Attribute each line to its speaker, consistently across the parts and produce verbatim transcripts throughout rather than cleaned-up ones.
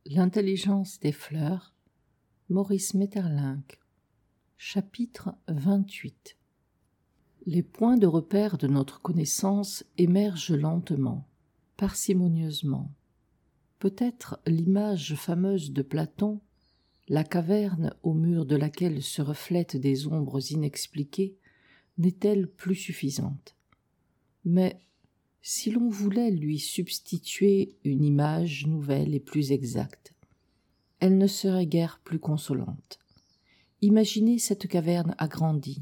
Speaker 1: L'intelligence des fleurs, Maurice Maeterlinck. Chapitre vingt-huit. Les points de repère de notre connaissance émergent lentement, parcimonieusement. Peut-être l'image fameuse de Platon, la caverne au mur de laquelle se reflètent des ombres inexpliquées, n'est-elle plus suffisante. Mais si l'on voulait lui substituer une image nouvelle et plus exacte, elle ne serait guère plus consolante. Imaginez cette caverne agrandie.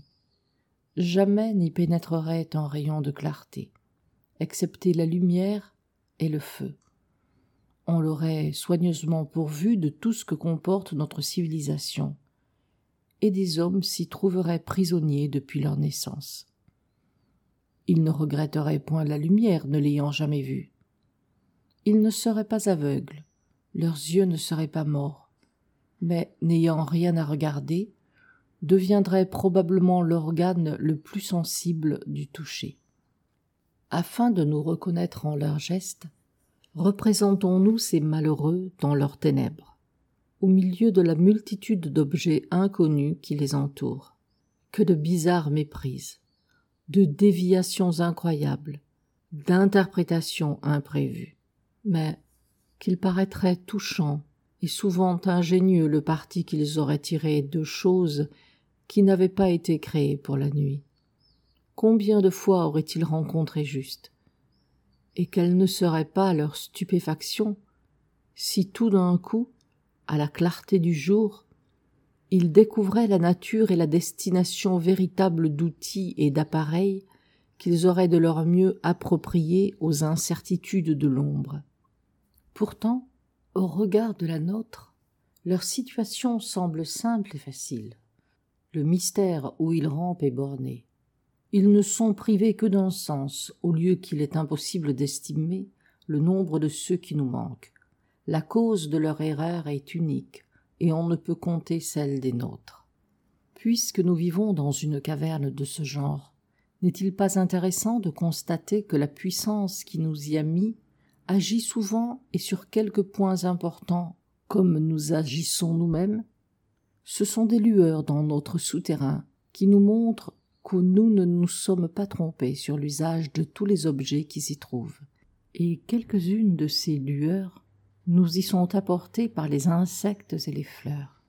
Speaker 1: Jamais n'y pénétrerait un rayon de clarté, excepté la lumière et le feu. On l'aurait soigneusement pourvue de tout ce que comporte notre civilisation, et des hommes s'y trouveraient prisonniers depuis leur naissance. Ils ne regretteraient point la lumière, ne l'ayant jamais vue. Ils ne seraient pas aveugles, leurs yeux ne seraient pas morts, mais n'ayant rien à regarder, deviendraient probablement l'organe le plus sensible du toucher. Afin de nous reconnaître en leurs gestes, représentons-nous ces malheureux dans leurs ténèbres, au milieu de la multitude d'objets inconnus qui les entourent. Que de bizarres méprises, de déviations incroyables, d'interprétations imprévues. Mais qu'il paraîtrait touchant et souvent ingénieux le parti qu'ils auraient tiré de choses qui n'avaient pas été créées pour la nuit. Combien de fois auraient-ils rencontré juste? Et quelle ne serait pas leur stupéfaction si tout d'un coup, à la clarté du jour, ils découvraient la nature et la destination véritable d'outils et d'appareils qu'ils auraient de leur mieux appropriés aux incertitudes de l'ombre. Pourtant, au regard de la nôtre, leur situation semble simple et facile. Le mystère où ils rampent est borné. Ils ne sont privés que d'un sens, au lieu qu'il est impossible d'estimer le nombre de ceux qui nous manquent. La cause de leur erreur est unique, et on ne peut compter celle des nôtres. Puisque nous vivons dans une caverne de ce genre, n'est-il pas intéressant de constater que la puissance qui nous y a mis agit souvent et sur quelques points importants comme nous agissons nous-mêmes? Ce sont des lueurs dans notre souterrain qui nous montrent que nous ne nous sommes pas trompés sur l'usage de tous les objets qui s'y trouvent. Et quelques-unes de ces lueurs nous y sont apportées par les insectes et les fleurs.